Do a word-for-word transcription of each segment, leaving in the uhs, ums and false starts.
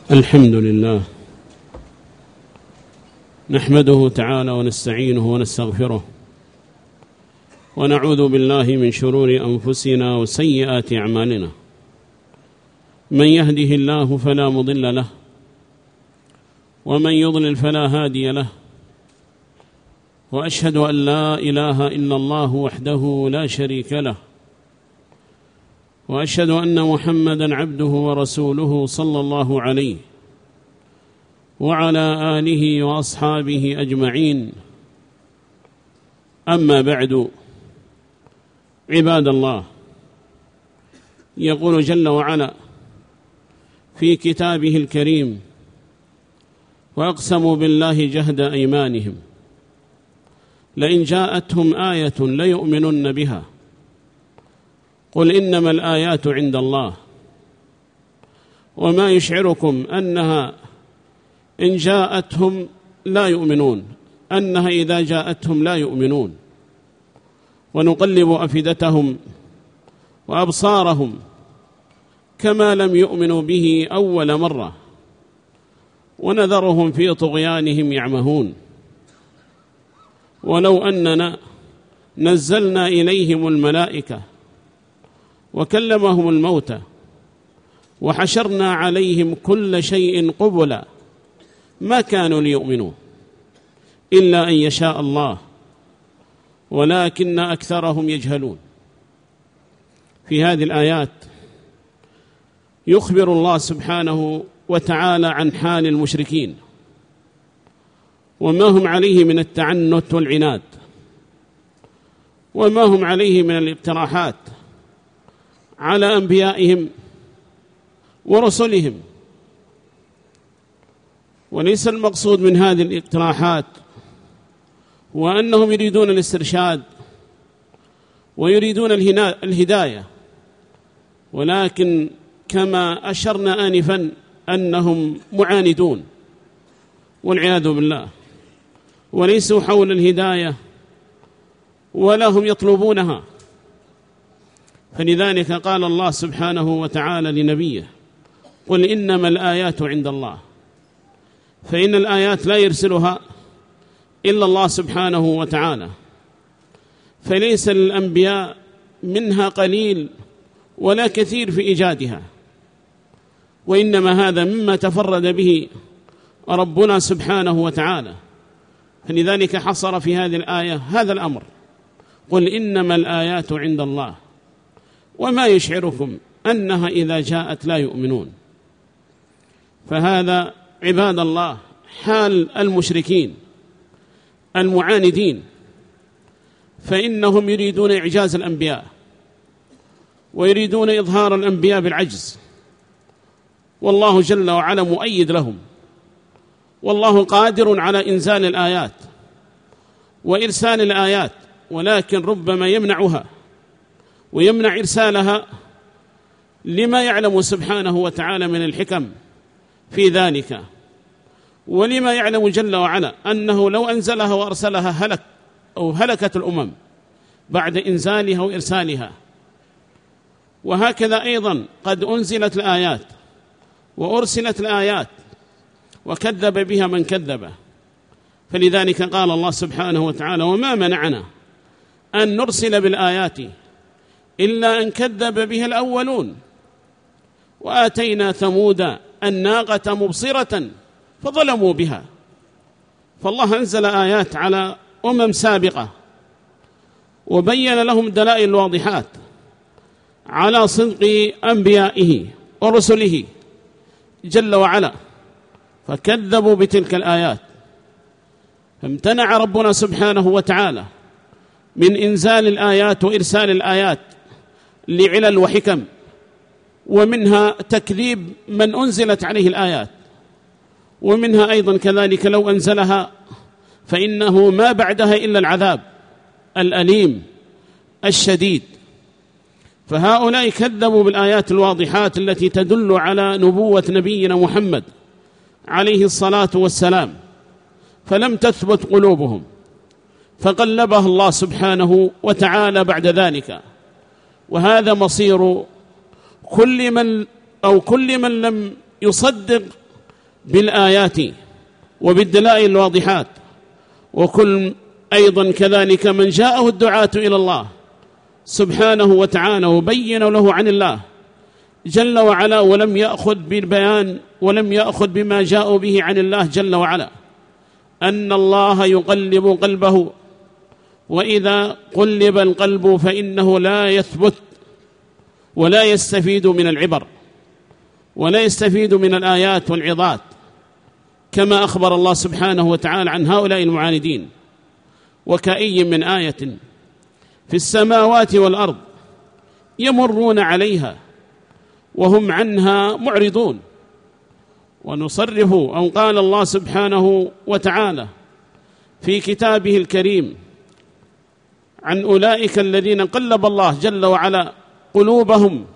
الحمد لله نحمده تعالى ونستعينه ونستغفره ونعوذ بالله من شرور أنفسنا وسيئات أعمالنا. من يهده الله فلا مضل له ومن يضلل فلا هادي له، وأشهد أن لا إله إلا الله وحده لا شريك له، وأشهد أن محمدًا عبده ورسوله صلى الله عليه وعلى آله وأصحابه أجمعين. أما بعد، عباد الله، يقول جل وعلا في كتابه الكريم: وأقسموا بالله جهد أيمانهم لئن جاءتهم آية ليؤمنن بها قل إنما الآيات عند الله وما يشعركم أنها إن جاءتهم لا يؤمنون أنها إذا جاءتهم لا يؤمنون ونقلب أفئدتهم وأبصارهم كما لم يؤمنوا به أول مرة ونذرهم في طغيانهم يعمهون. ولو أننا نزلنا إليهم الملائكة وكلمهم الموتى وحشرنا عليهم كل شيء قبلا ما كانوا ليؤمنوا إلا أن يشاء الله ولكن أكثرهم يجهلون. في هذه الآيات يخبر الله سبحانه وتعالى عن حال المشركين وما هم عليه من التعنت والعناد وما هم عليه من الاقتراحات على أنبيائهم ورسلهم. وليس المقصود من هذه الاقتراحات وأنهم يريدون الاسترشاد ويريدون الهداية، ولكن كما أشرنا آنفا أنهم معاندون والعياذ بالله، وليسوا حول الهداية ولا هم يطلبونها. فلذلك قال الله سبحانه وتعالى لنبيه: قل إنما الآيات عند الله، فإن الآيات لا يرسلها إلا الله سبحانه وتعالى، فليس للأنبياء منها قليل ولا كثير في إيجادها، وإنما هذا مما تفرد به ربنا سبحانه وتعالى. فلذلك حصر في هذه الآية هذا الأمر: قل إنما الآيات عند الله وما يشعركم أنها إذا جاءت لا يؤمنون. فهذا عباد الله حال المشركين المعاندين، فإنهم يريدون إعجاز الأنبياء ويريدون إظهار الأنبياء بالعجز، والله جل وعلا مؤيد لهم، والله قادر على إنزال الآيات وإرسال الآيات، ولكن ربما يمنعها ويمنع إرسالها لما يعلم سبحانه وتعالى من الحكم في ذلك، ولما يعلم جل وعلا أنه لو أنزلها وأرسلها هلك أو هلكت الأمم بعد إنزالها وإرسالها. وهكذا أيضا قد أنزلت الآيات وأرسلت الآيات وكذب بها من كذب. فلذلك قال الله سبحانه وتعالى: وما منعنا أن نرسل بالآيات إلا أن كذب بها الأولون وآتينا ثمود الناقة مبصرة فظلموا بها. فالله أنزل آيات على أمم سابقة وبين لهم دلائل الواضحات على صدق أنبيائه ورسله جل وعلا، فكذبوا بتلك الآيات. فامتنع ربنا سبحانه وتعالى من إنزال الآيات وإرسال الآيات لعلل وحكم، ومنها تكذيب من أنزلت عليه الآيات، ومنها أيضا كذلك لو أنزلها فإنه ما بعدها إلا العذاب الأليم الشديد. فهؤلاء كذبوا بالآيات الواضحات التي تدل على نبوة نبينا محمد عليه الصلاة والسلام، فلم تثبت قلوبهم، فقلبها الله سبحانه وتعالى بعد ذلك. وهذا مصير كل من أو كل من لم يصدق بالآيات وبالدلائل الواضحات، وكل أيضا كذلك من جاءه الدعاة إلى الله سبحانه وتعالى وبين له عن الله جل وعلا ولم يأخذ بالبيان ولم يأخذ بما جاءوا به عن الله جل وعلا، أن الله يقلب قلبه، وإذا قلب القلب فإنه لا يثبت ولا يستفيد من العبر ولا يستفيد من الآيات والعظات، كما أخبر الله سبحانه وتعالى عن هؤلاء المعاندين: وكأي من آية في السماوات والأرض يمرون عليها وهم عنها معرضون. ونصرف أو قال الله سبحانه وتعالى في كتابه الكريم عن أولئك الذين قلب الله جل وعلا قلوبهم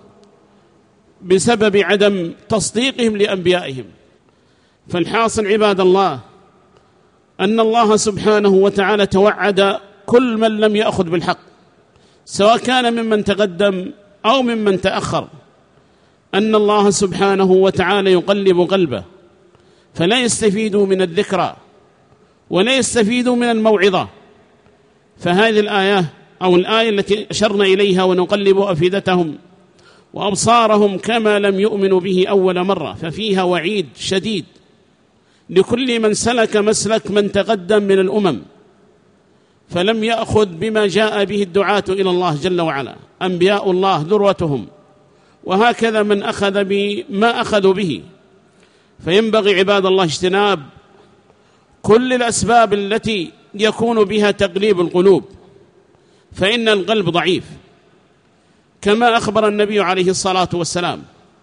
بسبب عدم تصديقهم لأنبيائهم. فالحاصل عباد الله أن الله سبحانه وتعالى توعد كل من لم يأخذ بالحق، سواء كان ممن تقدم أو ممن تأخر، أن الله سبحانه وتعالى يقلب قلبه، فلا يستفيدوا من الذكرى ولا يستفيدوا من الموعظة. فهذه الآية أو الآية التي أشرنا إليها: ونقلب أفئدتهم وأبصارهم كما لم يؤمنوا به أول مرة، ففيها وعيد شديد لكل من سلك مسلك من تقدم من الأمم فلم يأخذ بما جاء به الدعاة إلى الله جل وعلا، أنبياء الله ذروتهم، وهكذا من أخذ بما أخذوا به. فينبغي عباد الله اجتناب كل الأسباب التي يكون بها تقليب القلوب، فإن القلب ضعيف، كما أخبر النبي عليه الصلاة والسلام: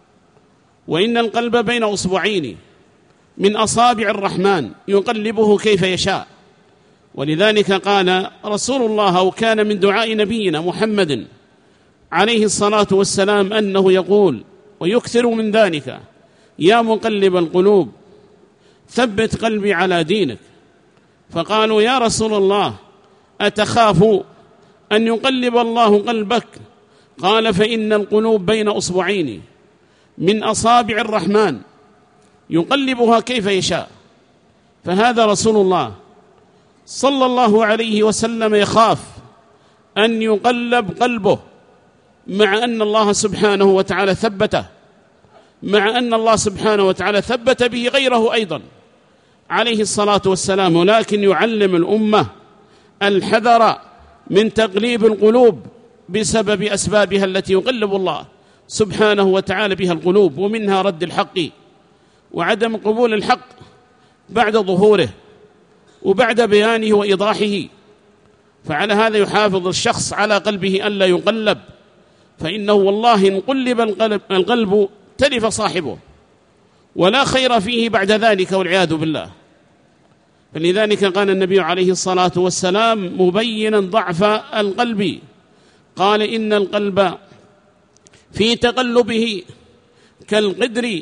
وإن القلب بين أصبعين من أصابع الرحمن يقلبه كيف يشاء. ولذلك قال رسول الله أو كان من دعاء نبينا محمد عليه الصلاة والسلام أنه يقول ويكثر من ذلك: يا مقلب القلوب ثبت قلبي على دينك. فقالوا: يا رسول الله أتخاف أن يقلب الله قلبك؟ قال: فإن القلوب بين أصبعين من أصابع الرحمن يقلبها كيف يشاء. فهذا رسول الله صلى الله عليه وسلم يخاف أن يقلب قلبه، مع أن الله سبحانه وتعالى ثبته، مع أن الله سبحانه وتعالى ثبت به غيره أيضا عليه الصلاة والسلام، ولكن يعلم الأمة الحذر من تقليب القلوب بسبب أسبابها التي يقلب الله سبحانه وتعالى بها القلوب، ومنها رد الحق وعدم قبول الحق بعد ظهوره وبعد بيانه وإيضاحه. فعلى هذا يحافظ الشخص على قلبه ألا يقلب، فإنه والله إن قلب القلب, القلب تلف صاحبه ولا خير فيه بعد ذلك والعياذ بالله. فلذلك قال النبي عليه الصلاة والسلام مبينا ضعف القلب، قال: إن القلب في تقلبه كالقدر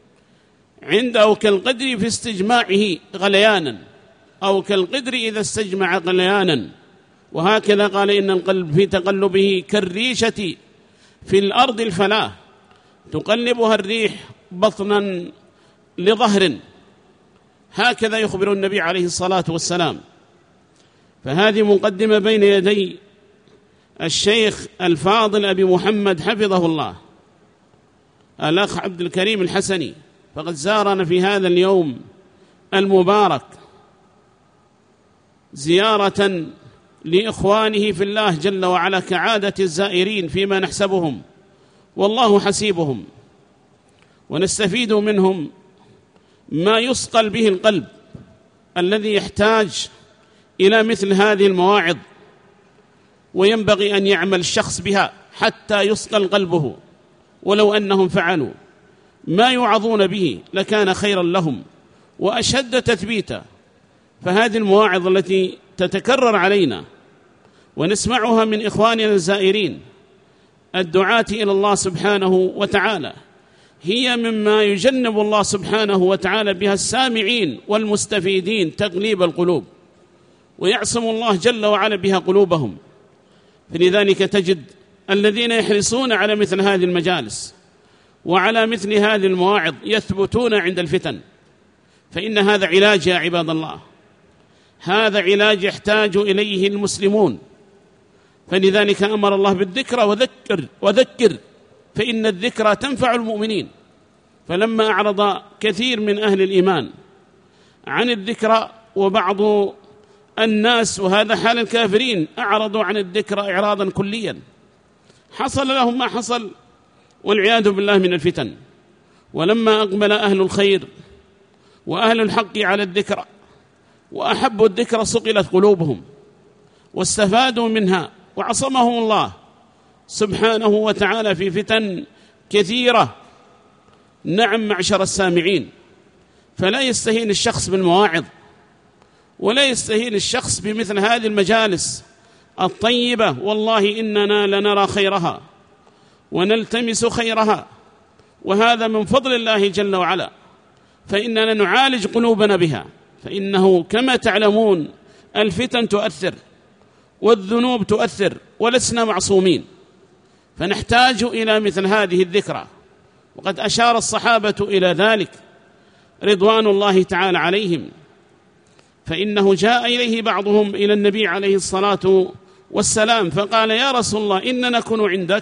عند أو كالقدر في استجماعه غليانا، أو كالقدر إذا استجمع غليانا. وهكذا قال: إن القلب في تقلبه كالريشة في الأرض الفلاة تقلبها الريح بطنا لظهر. هكذا يخبر النبي عليه الصلاة والسلام. فهذه مقدمة بين يدي الشيخ الفاضل أبي محمد حفظه الله الأخ عبد الكريم الحسني، فقد زارنا في هذا اليوم المبارك زيارة لإخوانه في الله جل وعلا كعادة الزائرين فيما نحسبهم، والله حسيبهم، ونستفيد منهم ما يصقل به القلب الذي يحتاج إلى مثل هذه المواعظ، وينبغي أن يعمل الشخص بها حتى يصقل قلبه. ولو أنهم فعلوا ما يوعظون به لكان خيرا لهم وأشد تثبيتا. فهذه المواعظ التي تتكرر علينا ونسمعها من إخواننا الزائرين الدعاة إلى الله سبحانه وتعالى هي مما يجنب الله سبحانه وتعالى بها السامعين والمستفيدين تقليب القلوب، ويعصم الله جل وعلا بها قلوبهم. فلذلك تجد الذين يحرصون على مثل هذه المجالس وعلى مثل هذه المواعظ يثبتون عند الفتن، فإن هذا علاج يا عباد الله، هذا علاج يحتاج إليه المسلمون. فلذلك أمر الله بالذكرى، وذكر وذكر فإن الذكرى تنفع المؤمنين. فلما أعرض كثير من أهل الإيمان عن الذكرى، وبعض الناس وهذا حال الكافرين أعرضوا عن الذكرى إعراضا كليا، حصل لهم ما حصل والعياذ بالله من الفتن. ولما أقبل أهل الخير وأهل الحق على الذكرى وأحبوا الذكرى صقلت قلوبهم واستفادوا منها، وعصمهم الله سبحانه وتعالى في فتن كثيرة. نعم معشر السامعين، فلا يستهين الشخص بالمواعظ، ولا يستهين الشخص بمثل هذه المجالس الطيبة. والله إننا لنرى خيرها ونلتمس خيرها، وهذا من فضل الله جل وعلا، فإننا نعالج قلوبنا بها. فإنه كما تعلمون الفتن تؤثر والذنوب تؤثر، ولسنا معصومين، فنحتاج إلى مثل هذه الذكرى. وقد أشار الصحابة إلى ذلك رضوان الله تعالى عليهم، فإنه جاء إليه بعضهم إلى النبي عليه الصلاة والسلام فقال: يا رسول الله، إننا نكون عندك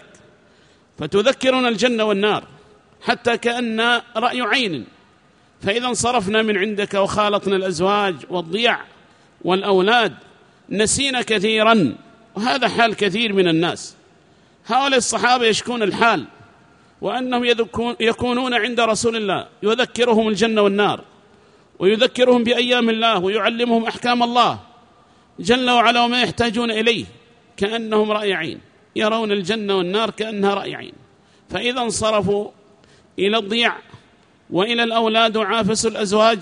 فتذكرنا الجنة والنار حتى كأن رأي عين، فإذا انصرفنا من عندك وخالطنا الأزواج والضياع والأولاد نسينا كثيرا. وهذا حال كثير من الناس. هؤلاء الصحابة يشكون الحال، وأنهم يكونون عند رسول الله يذكرهم الجنة والنار، ويذكرهم بأيام الله، ويعلمهم أحكام الله جل وعلا وما يحتاجون إليه، كأنهم رأي عين، يرون الجنة والنار كأنها رأي عين. فإذا انصرفوا إلى الضياع وإلى الأولاد وعافسوا الأزواج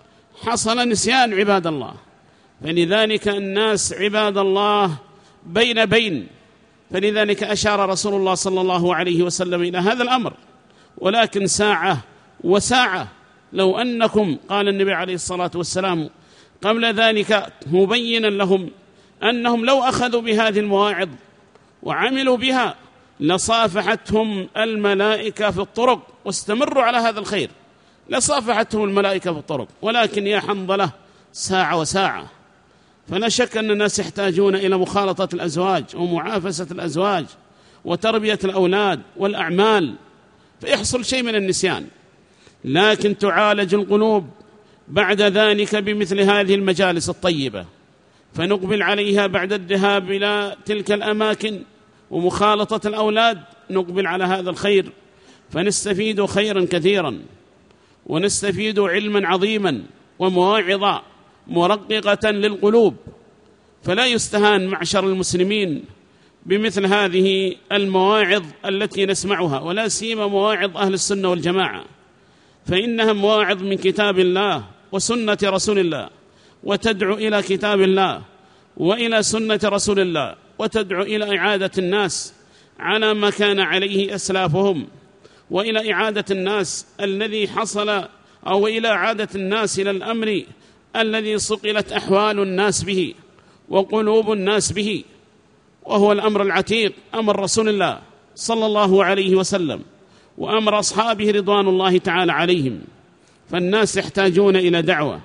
حصل نسيان عباد الله. فلذلك الناس عباد الله بين بين، فلذلك أشار رسول الله صلى الله عليه وسلم إلى هذا الأمر. ولكن ساعة وساعة، لو أنكم، قال النبي عليه الصلاة والسلام قبل ذلك مبينا لهم أنهم لو أخذوا بهذه المواعظ وعملوا بها لصافحتهم الملائكة في الطرق، واستمروا على هذا الخير لصافحتهم الملائكة في الطرق. ولكن يا حنظلة ساعة وساعة. فلا شك أن الناس يحتاجون إلى مخالطة الأزواج ومعافسة الأزواج وتربية الأولاد والأعمال، فيحصل شيء من النسيان. لكن تعالج القلوب بعد ذلك بمثل هذه المجالس الطيبة، فنقبل عليها بعد الذهاب إلى تلك الأماكن ومخالطة الأولاد، نقبل على هذا الخير فنستفيد خيرا كثيرا، ونستفيد علما عظيما ومواعظة مرققة للقلوب. فلا يستهان معشر المسلمين بمثل هذه المواعظ التي نسمعها، ولا سيما مواعظ أهل السنة والجماعة، فإنها مواعظ من كتاب الله وسنة رسول الله، وتدعو إلى كتاب الله وإلى سنة رسول الله، وتدعو إلى إعادة الناس على ما كان عليه أسلافهم، وإلى إعادة الناس الذي حصل، أو إلى إعادة الناس إلى الأمر الذي صقلت أحوال الناس به وقلوب الناس به، وهو الأمر العتيق، أمر رسول الله صلى الله عليه وسلم وأمر أصحابه رضوان الله تعالى عليهم. فالناس يحتاجون إلى دعوة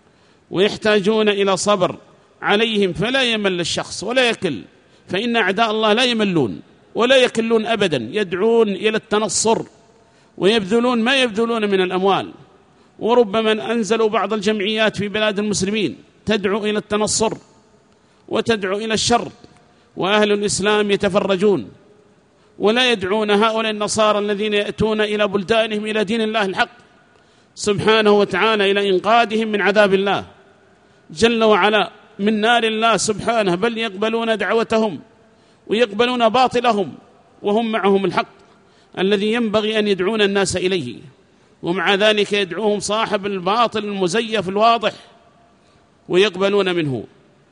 ويحتاجون إلى صبر عليهم، فلا يمل الشخص ولا يكل، فإن أعداء الله لا يملون ولا يكلون أبدا، يدعون إلى التنصر ويبذلون ما يبذلون من الأموال. وربما أنزلوا بعض الجمعيات في بلاد المسلمين تدعو إلى التنصر وتدعو إلى الشر، وأهل الإسلام يتفرجون ولا يدعون هؤلاء النصارى الذين يأتون إلى بلدانهم إلى دين الله الحق سبحانه وتعالى، إلى إنقاذهم من عذاب الله جل وعلا، من نار الله سبحانه، بل يقبلون دعوتهم ويقبلون باطلهم، وهم معهم الحق الذي ينبغي أن يدعون الناس إليه، ومع ذلك يدعوهم صاحب الباطل المزيف الواضح ويقبلون منه.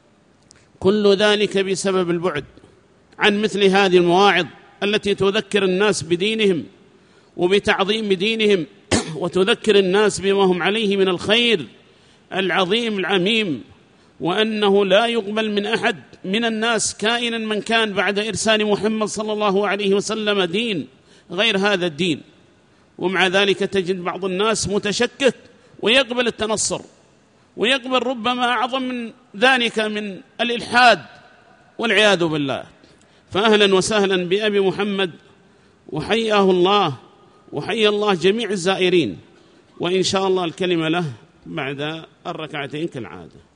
كل ذلك بسبب البعد عن مثل هذه المواعظ التي تذكر الناس بدينهم وبتعظيم دينهم، وتذكر الناس بما هم عليه من الخير العظيم العميم، وأنه لا يقبل من أحد من الناس كائنا من كان بعد إرسال محمد صلى الله عليه وسلم دين غير هذا الدين. ومع ذلك تجد بعض الناس متشكك ويقبل التنصر، ويقبل ربما أعظم من ذلك من الإلحاد والعياذ بالله. فأهلا وسهلا بأبي محمد، وحياه الله وحيا الله جميع الزائرين، وإن شاء الله الكلمة له بعد الركعتين كالعادة.